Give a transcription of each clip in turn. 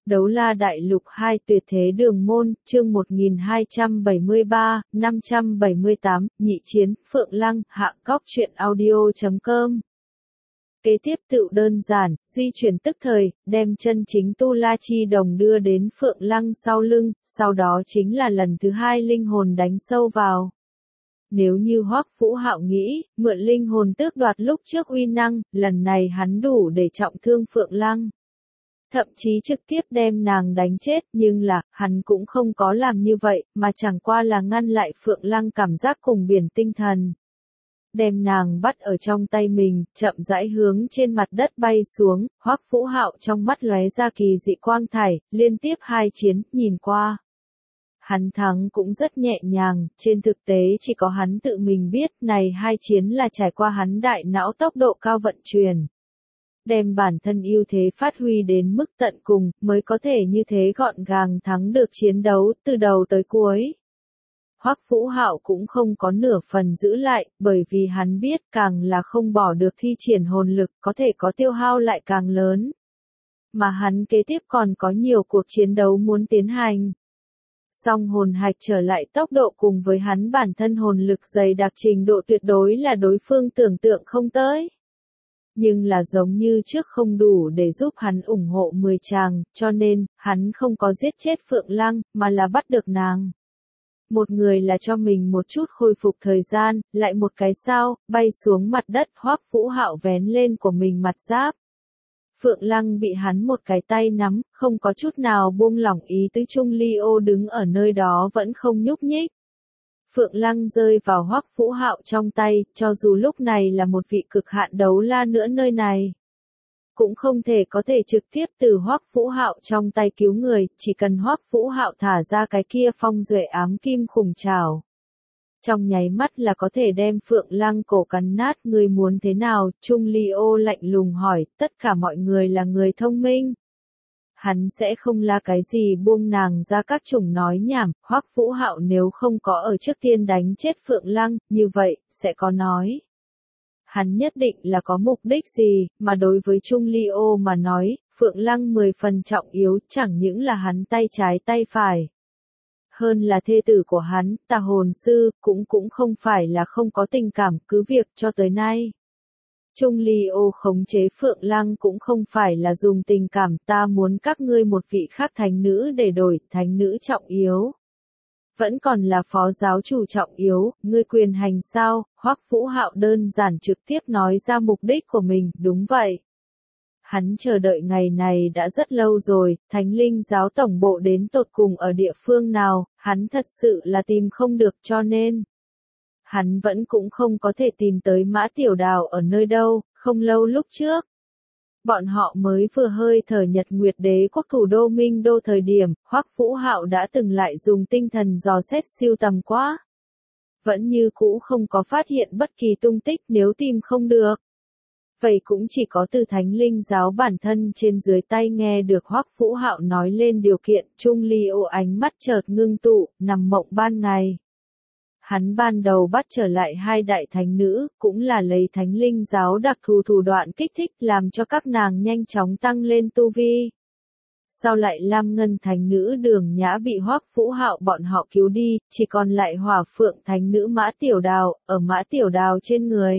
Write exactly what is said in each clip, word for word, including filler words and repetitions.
Đấu La Đại Lục hai Tuyệt Thế Đường Môn, chương một nghìn hai trăm bảy mươi ba, năm trăm bảy mươi tám, Nhị Chiến, Phượng Lăng, Hạ Cóc truyện audio chấm com. Kế tiếp tựu đơn giản, di chuyển tức thời, đem chân chính Tu La Chi Đồng đưa đến Phượng Lăng sau lưng, sau đó chính là lần thứ hai linh hồn đánh sâu vào. Nếu như Hoắc Vũ Hạo nghĩ, mượn linh hồn tước đoạt lúc trước uy năng, lần này hắn đủ để trọng thương Phượng Lăng. Thậm chí trực tiếp đem nàng đánh chết, nhưng là, hắn cũng không có làm như vậy, mà chẳng qua là ngăn lại Phượng Lăng cảm giác cùng biển tinh thần. Đem nàng bắt ở trong tay mình, chậm rãi hướng trên mặt đất bay xuống, Hoắc Vũ Hạo trong mắt lóe ra kỳ dị quang thải, liên tiếp hai chiến, nhìn qua. Hắn thắng cũng rất nhẹ nhàng, trên thực tế chỉ có hắn tự mình biết, này hai chiến là trải qua hắn đại não tốc độ cao vận chuyển. Đem bản thân ưu thế phát huy đến mức tận cùng, mới có thể như thế gọn gàng thắng được chiến đấu, từ đầu tới cuối. Hoắc Vũ Hạo cũng không có nửa phần giữ lại, bởi vì hắn biết càng là không bỏ được thi triển hồn lực, có thể có tiêu hao lại càng lớn. Mà hắn kế tiếp còn có nhiều cuộc chiến đấu muốn tiến hành. Song hồn hạch trở lại tốc độ cùng với hắn bản thân hồn lực dày đặc trình độ tuyệt đối là đối phương tưởng tượng không tới. Nhưng là giống như trước không đủ để giúp hắn ủng hộ mười chàng, cho nên, hắn không có giết chết Phượng Lăng, mà là bắt được nàng. Một người là cho mình một chút khôi phục thời gian, lại một cái sao, bay xuống mặt đất, Hoắc Vũ Hạo vén lên của mình mặt giáp. Phượng Lăng bị hắn một cái tay nắm, không có chút nào buông lỏng ý tứ. Trung Ly Ô đứng ở nơi đó vẫn không nhúc nhích. Phượng Lăng rơi vào Hoắc Vũ Hạo trong tay, cho dù lúc này là một vị cực hạn đấu la nữa nơi này. Cũng không thể có thể trực tiếp từ Hoắc Vũ Hạo trong tay cứu người, chỉ cần Hoắc Vũ Hạo thả ra cái kia phong duệ ám kim khủng trảo. Trong nháy mắt là có thể đem Phượng Lăng cổ cắn nát. Người muốn thế nào? Trung Ly Ô lạnh lùng hỏi, tất cả mọi người là người thông minh. Hắn sẽ không la cái gì buông nàng ra các chủng nói nhảm, Hoắc Vũ Hạo nếu không có ở trước tiên đánh chết Phượng Lăng, như vậy, sẽ có nói. Hắn nhất định là có mục đích gì, mà đối với Trung Ly Ô mà nói, Phượng Lăng mười phần trọng yếu, chẳng những là hắn tay trái tay phải. Hơn là thê tử của hắn, Tà Hồn Sư, cũng cũng không phải là không có tình cảm, cứ việc cho tới nay. Trung Ly Ô khống chế Phượng Lăng cũng không phải là dùng tình cảm, ta muốn các ngươi một vị khác thánh nữ để đổi, thánh nữ trọng yếu. Vẫn còn là phó giáo chủ trọng yếu, ngươi quyền hành sao? Hoắc Vũ Hạo đơn giản trực tiếp nói ra mục đích của mình, đúng vậy. Hắn chờ đợi ngày này đã rất lâu rồi, Thánh Linh giáo tổng bộ đến tột cùng ở địa phương nào, hắn thật sự là tìm không được cho nên. Hắn vẫn cũng không có thể tìm tới Mã Tiểu Đào ở nơi đâu, không lâu lúc trước. Bọn họ mới vừa hơi thở Nhật Nguyệt Đế quốc thủ đô Minh Đô thời điểm, Hoắc Vũ Hạo đã từng lại dùng tinh thần dò xét siêu tầm quá. Vẫn như cũ không có phát hiện bất kỳ tung tích, nếu tìm không được. Vậy cũng chỉ có từ Thánh Linh giáo bản thân trên dưới tay nghe được Hoắc Vũ Hạo nói lên điều kiện. Trung Ly Ô ánh mắt chợt ngưng tụ, nằm mộng ban ngày. Hắn ban đầu bắt trở lại hai đại thánh nữ, cũng là lấy Thánh Linh giáo đặc thù thủ đoạn kích thích làm cho các nàng nhanh chóng tăng lên tu vi. Sau lại Lam Ngân thánh nữ Đường Nhã bị Hoắc Vũ Hạo bọn họ cứu đi, chỉ còn lại Hỏa Phượng thánh nữ Mã Tiểu Đào, ở Mã Tiểu Đào trên người.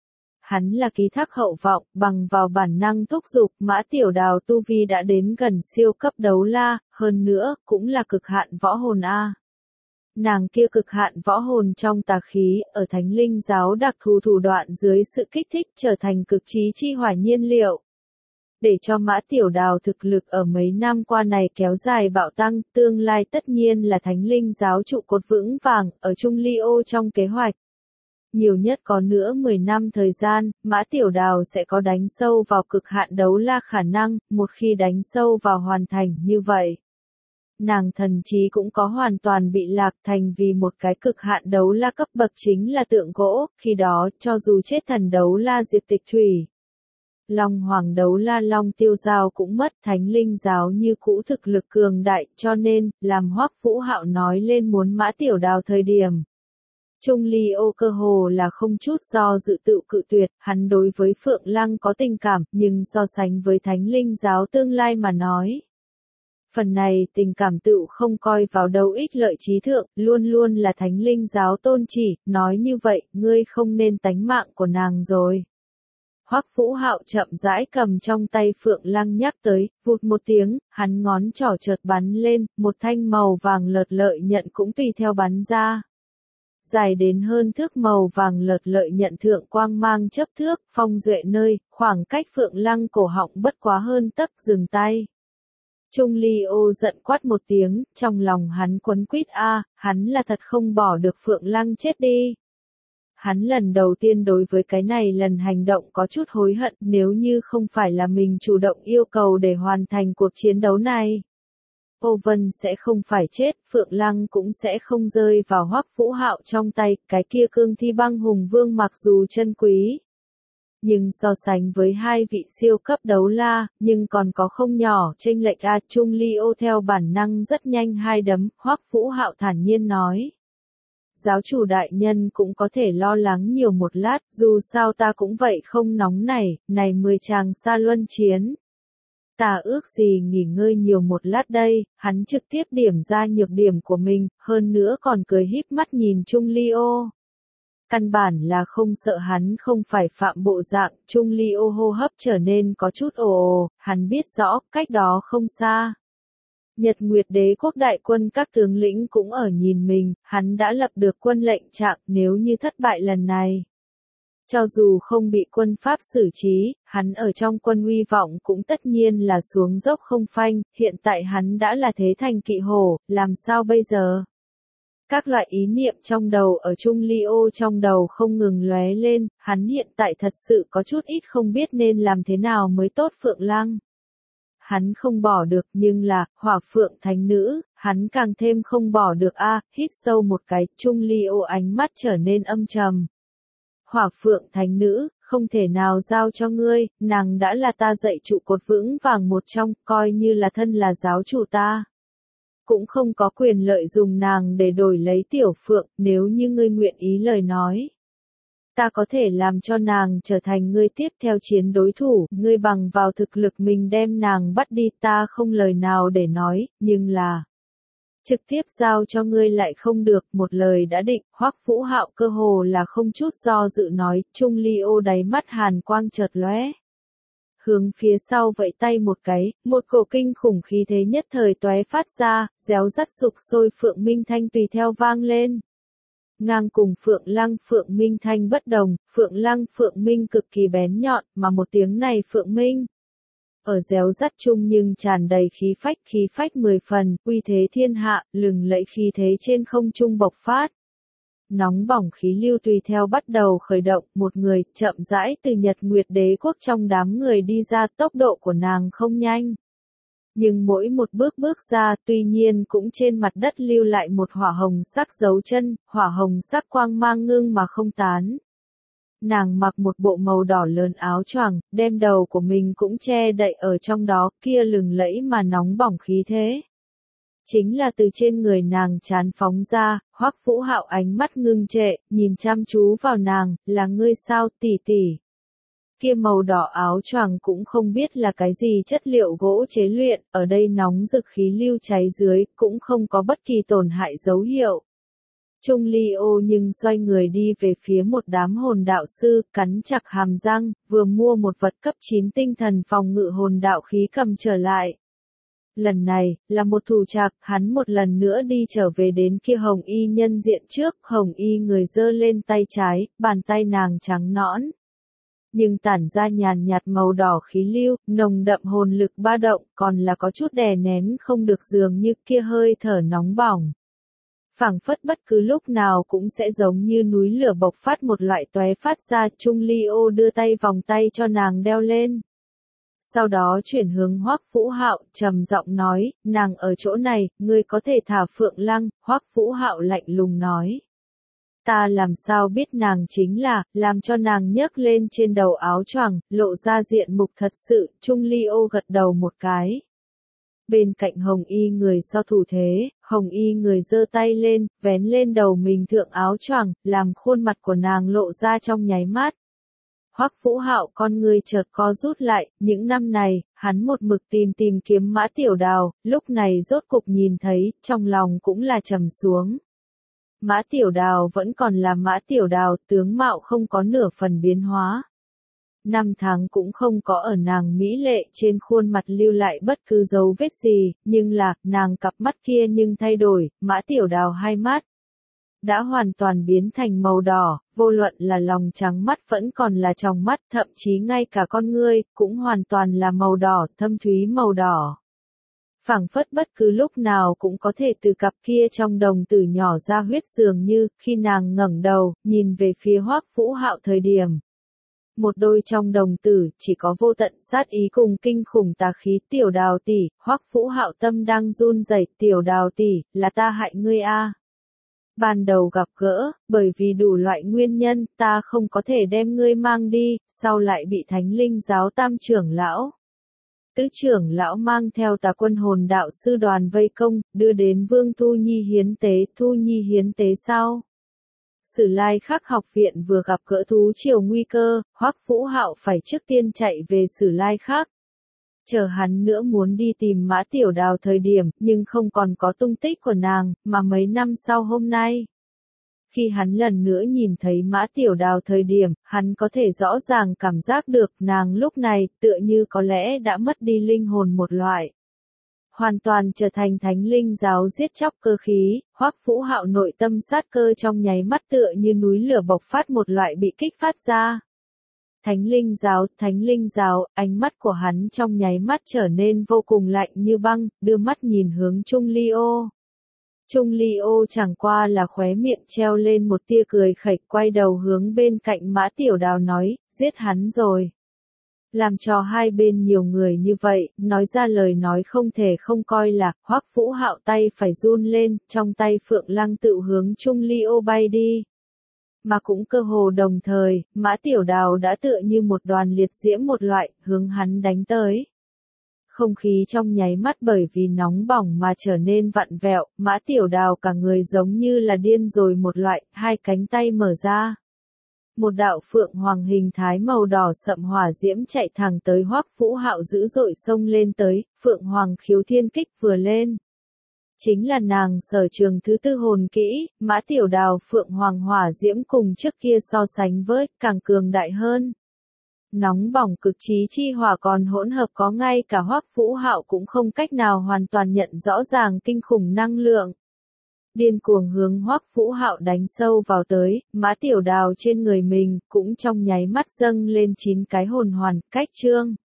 Hắn là ký thác hậu vọng, bằng vào bản năng thúc giục, Mã Tiểu Đào tu vi đã đến gần siêu cấp đấu la, hơn nữa, cũng là cực hạn võ hồn A. Nàng kia cực hạn võ hồn trong tà khí, ở Thánh Linh giáo đặc thù thủ đoạn dưới sự kích thích trở thành cực trí chi hỏa nhiên liệu. Để cho Mã Tiểu Đào thực lực ở mấy năm qua này kéo dài bạo tăng, tương lai tất nhiên là Thánh Linh giáo trụ cột vững vàng, ở Trung Ly Ô trong kế hoạch. Nhiều nhất có nữa mười năm thời gian, Mã Tiểu Đào sẽ có đánh sâu vào cực hạn đấu la khả năng, một khi đánh sâu vào hoàn thành như vậy. Nàng thần trí cũng có hoàn toàn bị lạc thành vì một cái cực hạn đấu la cấp bậc chính là tượng gỗ, khi đó cho dù chết thần đấu la Diệp Tịch Thủy. Long Hoàng đấu la Long Tiêu Giao cũng mất, Thánh Linh giáo như cũ thực lực cường đại, cho nên, làm Hoắc Vũ Hạo nói lên muốn Mã Tiểu Đào thời điểm. Trung Ly Ô cơ hồ là không chút do dự tự cự tuyệt, hắn đối với Phượng Lăng có tình cảm, nhưng so sánh với Thánh Linh giáo tương lai mà nói. Phần này tình cảm tựu không coi vào đâu ích lợi trí thượng, luôn luôn là thánh linh giáo tôn chỉ, nói như vậy, ngươi không nên tánh mạng của nàng rồi. Hoắc Vũ Hạo chậm rãi cầm trong tay Phượng Lăng nhắc tới, vụt một tiếng, hắn ngón trỏ chợt bắn lên, một thanh màu vàng lợt lợi nhận cũng tùy theo bắn ra. Dài đến hơn thước màu vàng lợt lợi nhận thượng quang mang chớp thước, phong duệ nơi, khoảng cách Phượng Lăng cổ họng bất quá hơn tấc dừng tay. Trung Ly Ô giận quát một tiếng, trong lòng hắn quấn quýt a, hắn là thật không bỏ được Phượng Lăng chết đi. Hắn lần đầu tiên đối với cái này lần hành động có chút hối hận, nếu như không phải là mình chủ động yêu cầu để hoàn thành cuộc chiến đấu này. Ô Vân sẽ không phải chết, Phượng Lăng cũng sẽ không rơi vào Hoắc Vũ Hạo trong tay, cái kia cương thi băng hùng vương mặc dù chân quý. Nhưng so sánh với hai vị siêu cấp đấu la, nhưng còn có không nhỏ chênh lệch a. Trung Ly Ô theo bản năng rất nhanh hai đấm, Hoắc Vũ Hạo thản nhiên nói. Giáo chủ đại nhân cũng có thể lo lắng nhiều một lát, dù sao ta cũng vậy không nóng nảy, này mười chàng xa luân chiến. Ta ước gì nghỉ ngơi nhiều một lát đây, hắn trực tiếp điểm ra nhược điểm của mình, hơn nữa còn cười híp mắt nhìn Trung Ly Ô. Căn bản là không sợ hắn không phải phạm bộ dạng, Trung Ly Ô hô hấp trở nên có chút ồ ồ, hắn biết rõ, cách đó không xa. Nhật Nguyệt Đế quốc đại quân các tướng lĩnh cũng ở nhìn mình, hắn đã lập được quân lệnh trạng, nếu như thất bại lần này. Cho dù không bị quân Pháp xử trí, hắn ở trong quân uy vọng cũng tất nhiên là xuống dốc không phanh, hiện tại hắn đã là thế thành kỵ hổ, làm sao bây giờ? Các loại ý niệm trong đầu ở Trung Ly Ô trong đầu không ngừng lóe lên, hắn hiện tại thật sự có chút ít không biết nên làm thế nào mới tốt Phượng Lăng. Hắn không bỏ được nhưng là, Hỏa Phượng Thánh Nữ, hắn càng thêm không bỏ được a. Hít sâu một cái, Trung Ly Ô ánh mắt trở nên âm trầm. Hỏa Phượng Thánh Nữ, không thể nào giao cho ngươi, nàng đã là ta dạy trụ cột vững vàng một trong, coi như là thân là giáo chủ ta. Cũng không có quyền lợi dùng nàng để đổi lấy Tiểu Phượng, nếu như ngươi nguyện ý lời nói. Ta có thể làm cho nàng trở thành ngươi tiếp theo chiến đối thủ, ngươi bằng vào thực lực mình đem nàng bắt đi, ta không lời nào để nói, nhưng là trực tiếp giao cho ngươi lại không được, một lời đã định. Hoắc Vũ Hạo cơ hồ là không chút do dự nói, Trung Ly Ô đáy mắt hàn quang chợt lóe. Hướng phía sau vẫy tay một cái, một cổ kinh khủng khí thế nhất thời tóe phát ra, réo rắt sục sôi Phượng Minh Thanh tùy theo vang lên. Ngang cùng Phượng Lăng Phượng Minh Thanh bất đồng, Phượng Lăng Phượng Minh cực kỳ bén nhọn, mà một tiếng này Phượng Minh ở réo rắt chung nhưng tràn đầy khí phách, khí phách mười phần, uy thế thiên hạ, lừng lẫy khí thế trên không trung bộc phát. Nóng bỏng khí lưu tùy theo bắt đầu khởi động, một người chậm rãi từ Nhật Nguyệt Đế quốc trong đám người đi ra, tốc độ của nàng không nhanh. Nhưng mỗi một bước bước ra tuy nhiên cũng trên mặt đất lưu lại một hỏa hồng sắc dấu chân, hỏa hồng sắc quang mang ngưng mà không tán. Nàng mặc một bộ màu đỏ lớn áo choàng, đem đầu của mình cũng che đậy ở trong đó, kia lừng lẫy mà nóng bỏng khí thế. Chính là từ trên người nàng trán phóng ra, Hoắc Vũ Hạo ánh mắt ngưng trệ, nhìn chăm chú vào nàng, là ngươi sao tỷ tỷ. Kia màu đỏ áo choàng cũng không biết là cái gì chất liệu gỗ chế luyện, ở đây nóng rực khí lưu cháy dưới, cũng không có bất kỳ tổn hại dấu hiệu. Trung Ly Ô nhưng xoay người đi về phía một đám hồn đạo sư, cắn chặt hàm răng, vừa mua một vật cấp chín tinh thần phòng ngự hồn đạo khí cầm trở lại. Lần này, là một thủ trạc, hắn một lần nữa đi trở về đến kia hồng y nhân diện trước, hồng y người giơ lên tay trái, bàn tay nàng trắng nõn. Nhưng tản ra nhàn nhạt màu đỏ khí lưu, nồng đậm hồn lực ba động, còn là có chút đè nén không được dường như kia hơi thở nóng bỏng. Phảng phất bất cứ lúc nào cũng sẽ giống như núi lửa bộc phát một loại tóe phát ra. Trung Ly Ô đưa tay vòng tay cho nàng đeo lên. Sau đó chuyển hướng Hoắc Vũ Hạo, trầm giọng nói, nàng ở chỗ này, ngươi có thể thả Phượng Lăng. Hoắc Vũ Hạo lạnh lùng nói. Ta làm sao biết nàng chính là, làm cho nàng nhấc lên trên đầu áo choàng, lộ ra diện mục thật sự. Trung Ly Ô gật đầu một cái. Bên cạnh hồng y người so thủ thế, hồng y người giơ tay lên, vén lên đầu mình thượng áo choàng, làm khuôn mặt của nàng lộ ra trong nháy mắt. Hoắc Vũ Hạo con ngươi chợt co rút lại, những năm này, hắn một mực tìm tìm kiếm Mã Tiểu Đào, lúc này rốt cục nhìn thấy, trong lòng cũng là trầm xuống. Mã Tiểu Đào vẫn còn là Mã Tiểu Đào, tướng mạo không có nửa phần biến hóa. Năm tháng cũng không có ở nàng mỹ lệ trên khuôn mặt lưu lại bất cứ dấu vết gì, nhưng là, nàng cặp mắt kia nhưng thay đổi, Mã Tiểu Đào hai mắt đã hoàn toàn biến thành màu đỏ, vô luận là lòng trắng mắt vẫn còn là tròng mắt, thậm chí ngay cả con ngươi, cũng hoàn toàn là màu đỏ, thâm thúy màu đỏ. Phảng phất bất cứ lúc nào cũng có thể từ cặp kia trong đồng tử nhỏ ra huyết dường như, khi nàng ngẩng đầu, nhìn về phía Hoắc Vũ Hạo thời điểm. Một đôi trong đồng tử, chỉ có vô tận sát ý cùng kinh khủng tà khí. Tiểu Đào tỷ, Hoắc Vũ Hạo tâm đang run rẩy. Tiểu Đào tỷ, là ta hại ngươi a. Ban đầu gặp gỡ, bởi vì đủ loại nguyên nhân, ta không có thể đem ngươi mang đi, sau lại bị Thánh Linh giáo tam trưởng lão. Tứ trưởng lão mang theo Tà Quân Hồn đạo sư đoàn vây công, đưa đến Vương Thu Nhi hiến tế. Thu Nhi hiến tế sao? Sử Lai Khắc học viện vừa gặp gỡ thú triều nguy cơ, Hoắc Vũ Hạo phải trước tiên chạy về Sử Lai Khắc. Chờ hắn nữa muốn đi tìm Mã Tiểu Đào thời điểm, nhưng không còn có tung tích của nàng, mà mấy năm sau hôm nay. Khi hắn lần nữa nhìn thấy Mã Tiểu Đào thời điểm, hắn có thể rõ ràng cảm giác được nàng lúc này, tựa như có lẽ đã mất đi linh hồn một loại. Hoàn toàn trở thành Thánh Linh giáo giết chóc cơ khí, Hoắc Vũ Hạo nội tâm sát cơ trong nháy mắt tựa như núi lửa bộc phát một loại bị kích phát ra. Thánh Linh giáo, Thánh Linh giáo, ánh mắt của hắn trong nháy mắt trở nên vô cùng lạnh như băng, đưa mắt nhìn hướng Trung Ly Ô. Trung Ly Ô chẳng qua là khóe miệng treo lên một tia cười khẩy, quay đầu hướng bên cạnh Mã Tiểu Đào nói, giết hắn rồi. Làm cho hai bên nhiều người như vậy, nói ra lời nói không thể không coi là, Hoắc Vũ Hạo tay phải run lên, trong tay Phượng Lăng tự hướng Trung Ly Ô bay đi. Mà cũng cơ hồ đồng thời, Mã Tiểu Đào đã tựa như một đoàn liệt diễm một loại, hướng hắn đánh tới. Không khí trong nháy mắt bởi vì nóng bỏng mà trở nên vặn vẹo, Mã Tiểu Đào cả người giống như là điên rồi một loại, hai cánh tay mở ra. Một đạo phượng hoàng hình thái màu đỏ sậm hỏa diễm chạy thẳng tới Hoắc Vũ Hạo dữ dội xông lên tới, phượng hoàng khiếu thiên kích vừa lên. Chính là nàng sở trường thứ tư hồn kỹ, Mã Tiểu Đào phượng hoàng hỏa diễm cùng trước kia so sánh với, càng cường đại hơn. Nóng bỏng cực trí chi hỏa còn hỗn hợp có ngay cả Hoắc Vũ Hạo cũng không cách nào hoàn toàn nhận rõ ràng kinh khủng năng lượng. Điên cuồng hướng Hoắc Vũ Hạo đánh sâu vào tới, Mã Tiểu Đào trên người mình cũng trong nháy mắt dâng lên chín cái hồn hoàn, cách trương.